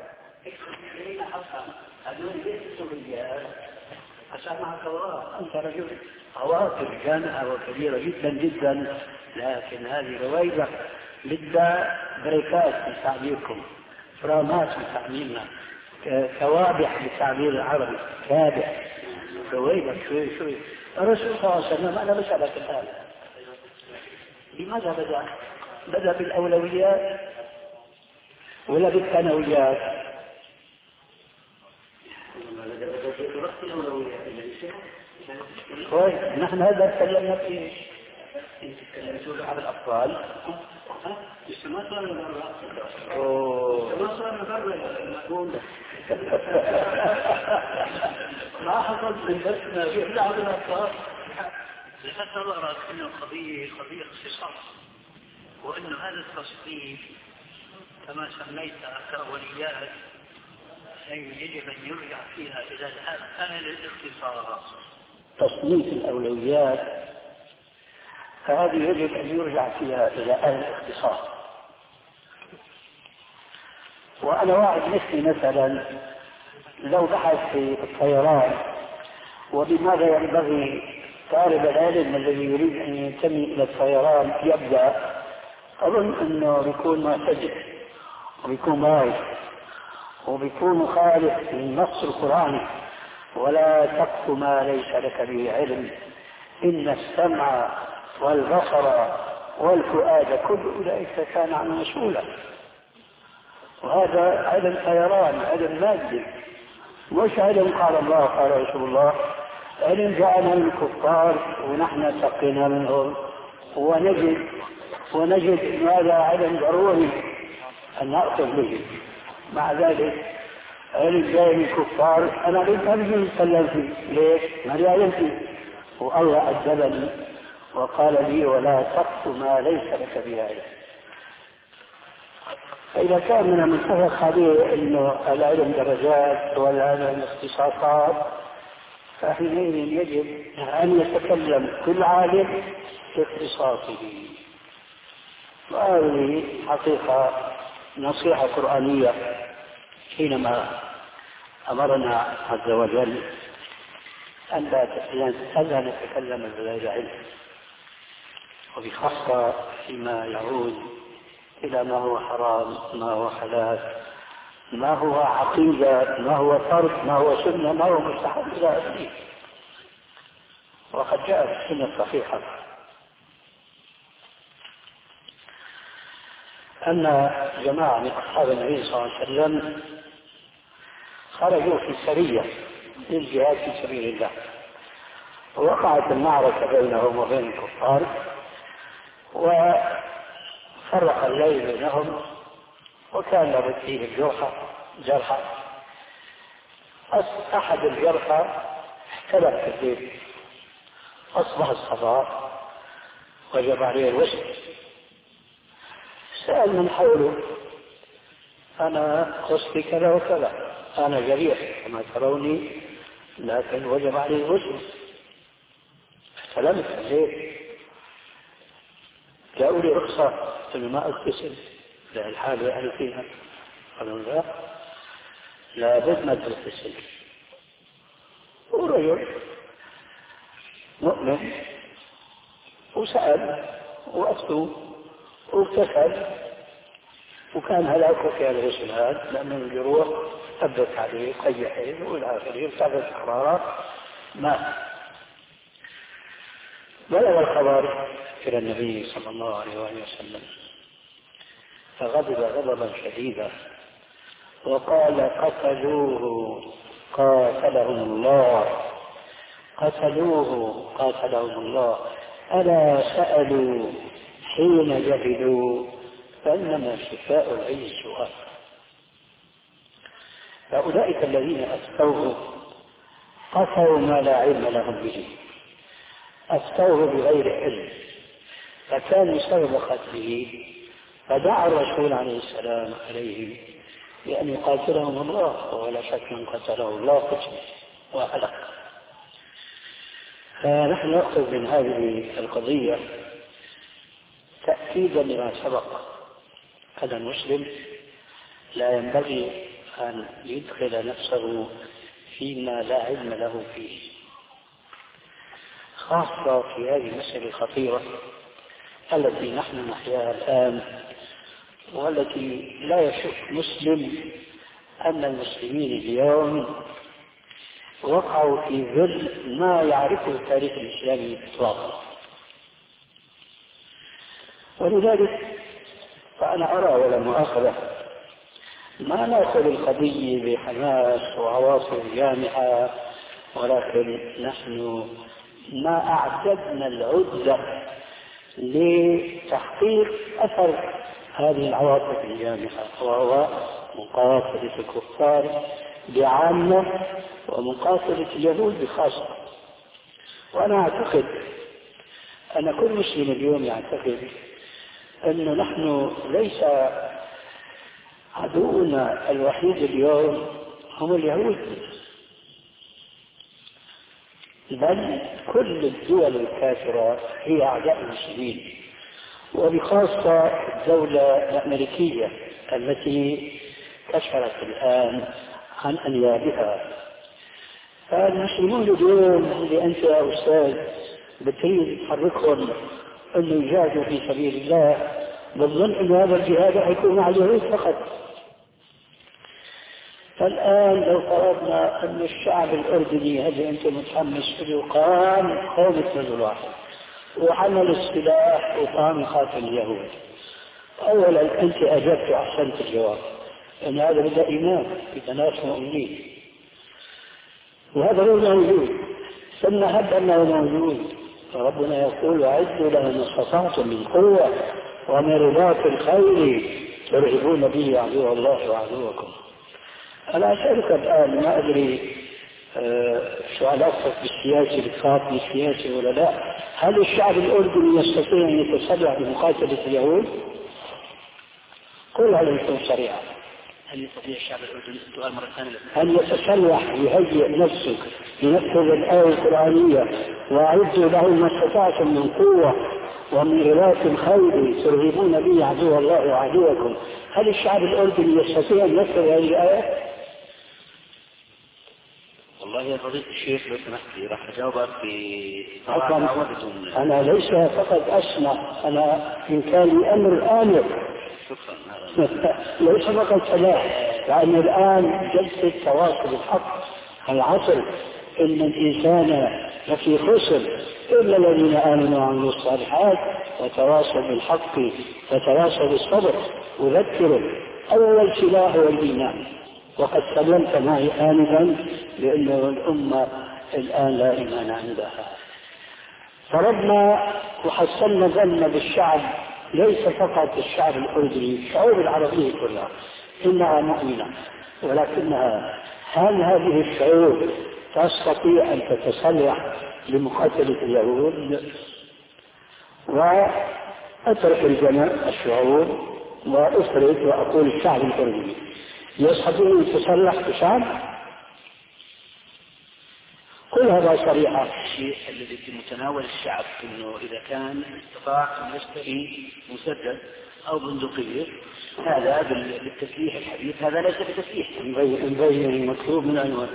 هذول ليسوا رجال عشان معك الله. أنت رجل عواطف جامعة وكبيرة جدا جدا، لكن هذه رويبة بدها بريكات بتعبيركم، فرامات بتعبيرنا، كوابح بالتعبير العربي، كابح رويبة شوي شوي. الرسول صلى الله عليه وسلم، أنا بسألك الآن، لماذا بدأ؟ بدأ بالأولويات ولا بالثانويات؟ كويس. نحن هذا تكلمنا فيه. انت تكلمتوا على الاطفال. لسه ما صار برا. اوه ما صار برا المأمون. ما حصل من بس ما بيطلعوا بالاطفال. لحتى ظهرت انه القضيه قضيه اختصاص، وانه هذا التصنيف كما سميتها كأوليات يجب أن يرجع فيها إلى أهل الاختصاص. تصنيف الأولويات فهذه يجب أن يرجع فيها إلى أهل الاختصاص. وأنا واحد مثلي مثلا لو بحث في الطيران وبماذا ينبغي طالب العلم الذي يريد أن ينتمي إلى الطيران يبدأ، أظن أنه بيكون معتدل وبيكون بايظ وبيكون مخالف للنص القرآني. ولا تقف ما ليس لك به علم، إن السمع والبصر والفؤاد كل أولئك كان عنه مسؤولا. وهذا علم طيران، علم مادي، مش علم قال الله قال رسول الله. علم جاءنا من الكفار ونحن سقينا منهم، ونجد ونجد ان هذا علم ضروري ان نأخذ به. مع ذلك علم جاي من الكفار انا لم ارجو اتكلم فيه. ليش؟ ما لي علم فيه. والله أدبني وقال لي ولا تقف ما ليس لك به علم. فإذا كان من المتفق عليه انه العلم درجات والعلم اختصاصات، فحينئذ يجب ان يتكلم كل عالم في اختصاصه. وهذه حقيقة نصيحة قرآنية حينما أمرنا عز وجل أن لا نتكلم بغير علم، وبخاصة فيما يعود إلى ما هو حرام ما هو حلال ما هو عقيدة، ما هو فرض، ما هو سنة، ما هو مستحب إلى آخره. وقد جاءت السنة الصحيحة أن جماعة من أصحاب النبي صلى الله عليه وسلم خرجوا في سرية للجهاد في سبيل الله، ووقعت المعركة بينهم وبين الكفار، وفرق الليل بينهم، وكان لابد فيه الجرحى جرحى. أحد الجرحى احتلف في الليل، أصبح الصباح وجب عليه الوسط. سأل من حوله: أنا قصدي كذا وكذا، أنا جريح كما تروني، لكن وجب عليه الوسط، احتلمت في الليل. جاءوا لي رخصة في الماء اغتسل للحالة أهل فيها، قالوا لا، لابد ما تغتسل. ورجل مؤمن وسأل وأفتوا واغتسل، وكان هلاكه في الغسل هذا لأن الجروح ثبت عليه قيحين وإلى آخره، ثبت حرارة مات. بلغ الخبر إلى النبي صلى الله عليه وآله وسلم، فغضب غضبا شديدا وقال: قتلوه قاتلهم الله، قتلوه قاتلهم الله، ألا سألوا حين جهلوا، فإنما شفاء العي السؤال. فأولئك الذين أفتوه قتلوا ما لا علم لهم به، أفتوه بغير علم، فكان سبب قتله، فدعا الرسول عليه السلام عليه بأن يقاتلهم الله، ولا شك من قتله الله قتل وهلك. فنحن نأخذ من هذه القضية تأكيدا لما سبق، هذا المسلم لا ينبغي أن يدخل نفسه فيما لا علم له فيه، خاصة في هذه المسألة الخطيرة التي نحن نحياها الآن، والتي لا يشك مسلم أن المسلمين اليوم وقعوا في ظل ما يعرفه التاريخ الإسلامي إطلاقا. ولذلك فأنا أرى ولا مؤاخذة ما نأخذ القضية بحماس وعواصف جامعة، ولكن نحن ما أعددنا العدة لتحقيق أثر هذه العواصف الجامعة، وهو مقاتلة الكفار بعامة ومقاتلة اليهود بخاصة. وأنا أعتقد أن كل مسلم اليوم يعتقد أنه نحن ليس عدونا الوحيد اليوم هم اليهود، بل كل الدول الكافرة هي أعداء المسلمين، وبخاصة الدولة الأمريكية التي كشفت الآن عن أنيابها. فالمسلمون اليوم اللي أنت يا أستاذ بتريد تحركهم أنه يجاهدوا في سبيل الله، بالظن أن هذا الجهاد حيكون مع اليهود فقط. فالآن لو فرضنا أن الشعب الأردني هذا أنت متحمس له قام قوم رجل واحد وحمل السلاح وقام يقاتل اليهود، أولا أنت أجبت وأحسنت الجواب، أن هذا بدأ إيمان إذا ناس مؤمنين، وهذا هو موجود. ثم هب أنه موجود، فربنا يقول: وأعدوا لهم ما استطعتم من قوة ومن رباط الخيل ترهبون به عدو الله وعدوكم. أنا أسألك الآن، ما أدري شو علاقتك بالسياسة بالخاطب السياسي ولا لا، هل الشعب الأردني يستطيع أن يتسلح بمقاتلة اليهود؟ قل هل يكون سريعا. هل يستطيع الشعب الأردني سؤال مرة ثانية أن يتسلح يهيئ نفسه لنفذ الآية القرآنية: وأعدوا لهم ما استطعتم من قوة ومن رباط الخيل ترهبون به عدو الله وعدوكم. هل الشعب الأردني يستطيع أن ينفذ هذه الآية؟ والله يا فضيلة الشيخ لو سمحت لي راح أجاوبك في أنا ليس فقط أسمع، أنا إن كان لي أمر آمر ليس فقط سلاح. يعني الآن جلسة تواصل الحق العصر إن الإنسان لفي خسر إلا الذين آمنوا وعملوا الصالحات وتواصوا بالحق وتواصوا بالصبر. وذكروا أول سلاح هو الإيمان، وقد سلمت معي آنفا لأنه الأمة الآن لا إيمان عندها. فرضنا وحصلنا ظن بالشعب، ليس فقط الشعب الأردني، الشعوب العربية كلها إنها مؤمنة، ولكنها هل هذه الشعوب تستطيع أن تتسلح لمقاتلة اليهود؟ وأترك الجمع الشعوب وأفرد وأقول الشعب الأردني يستطيع أن يتسلح بشعب؟ كل هذا صريحة. الشيء الذي في متناول الشعب انه اذا كان استطاع ان يشتري مسدس او بندقية، هذا بالتسليح الحديث هذا ليس بتسليح. نبين المطلوب من عنوان.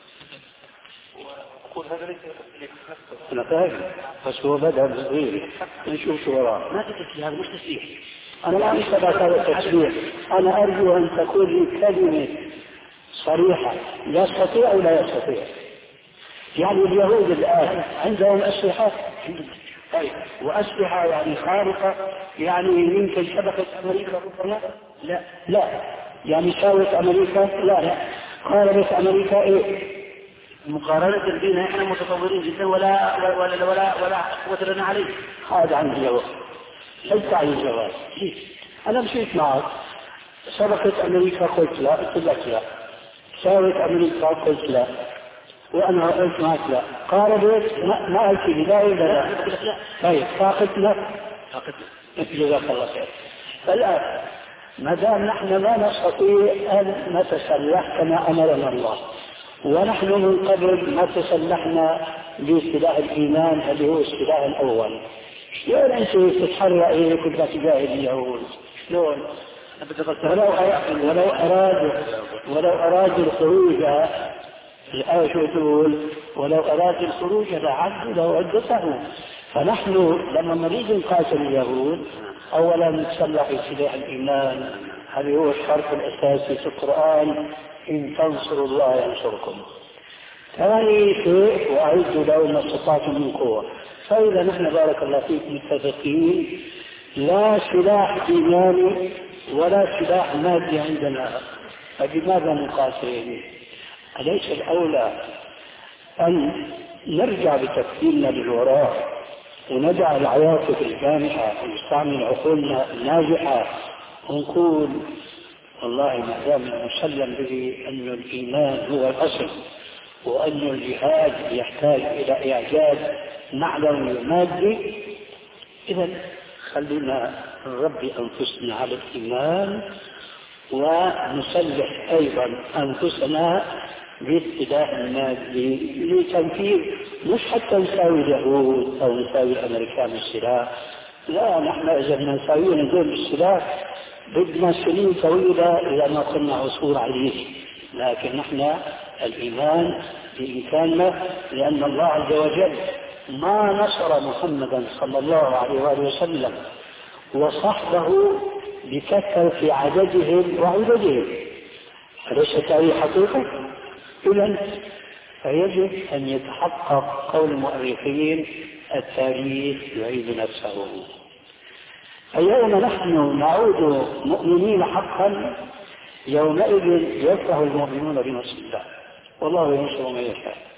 وأقول هذا ليس تسليح نفسه. أنا فاهم، بس هو بدأ صغير نشوف شو وراه. ما في تسليح، هذا مش تسليح. أنا لا أحسب هذا التسليح، أنا أرجو أن تكون لي كلمة صريحة يستطيع أو لا يستطيع. يعني اليهود الآن عندهم أسلحة، طيب وأسلحة يعني خارقة، يعني يمكن شبكة أمريكا ربما؟ لا لا. يعني ساوت أمريكا؟ لا لا. قاربت أمريكا إيه؟ مقارنة بنا إحنا متطورين جدا ولا ولا ولا ولا قوة لنا عليه. هذا عن الجواب، ليس عن الجواب. أنا مشيت معك، سبقت أمريكا قلت لا، قلت لك لا. ساوت أمريكا قلت لا، وأنا قلت معك لا. قاربت ما ما قلت لي لا ولا لا. طيب فاقتنا فاقتنا جزاك الله خير. فالآن ما دام نحن لا نستطيع أن نتسلح كما أمرنا الله، ونحن من قبل ما تسلحنا بسلاح الإيمان اللي هو السلاح الأول، شلون أنت تتحرى إيه كنت تجاهد اليهود؟ شلون؟ ولو ولو أرادوا ولو أرادوا الخروج، الآية شو تقول؟ ولو أرادوا الخروج لعدوا لو عدته. فنحن لما نريد نقاتل اليهود أولا نتسلح بسلاح الإيمان، هذا هو الشرط الأساسي في القرآن: إن تنصروا الله ينصركم. ثاني شيء: وأعدوا له ما استطعتم من قوة. فإذا نحن بارك الله فيك متفقين لا سلاح إيماني ولا سلاح مادي عندنا، فبماذا نقاتل؟ أليس الأولى أن نرجع بتفكيرنا للوراء ونجعل العواطف الجامحة ونستعمل عقولنا الناجحة ونقول والله ما دام مسلم به أن الإيمان هو الأصل وأن الجهاد يحتاج إلى إعجاز معنوي مادي، إذا خلينا نربي أنفسنا على الإيمان ونسلح أيضا أنفسنا بالسلاح المادي لتنفيذ، مش حتى نساوي اليهود أو نساوي الأمريكان بالسلاح، لا، نحن إذا نساوي نقول بالسلاح بدنا سنين طويلة إذا ما كنا عصور عليه، لكن نحن الإيمان بإمكاننا، لأن الله عز وجل ما نصر محمدا صلى الله عليه وآله وسلم وصحبه بكثرة عددهم وعددهم، أليست هذه حقيقة؟ إذن فيجب أن يتحقق قول المؤرخين: التاريخ يعيد نفسه. اليوم نحن نعود مؤمنين حقا، يومئذ يفرح المؤمنون بنصر الله، والله ينصر من يشاء.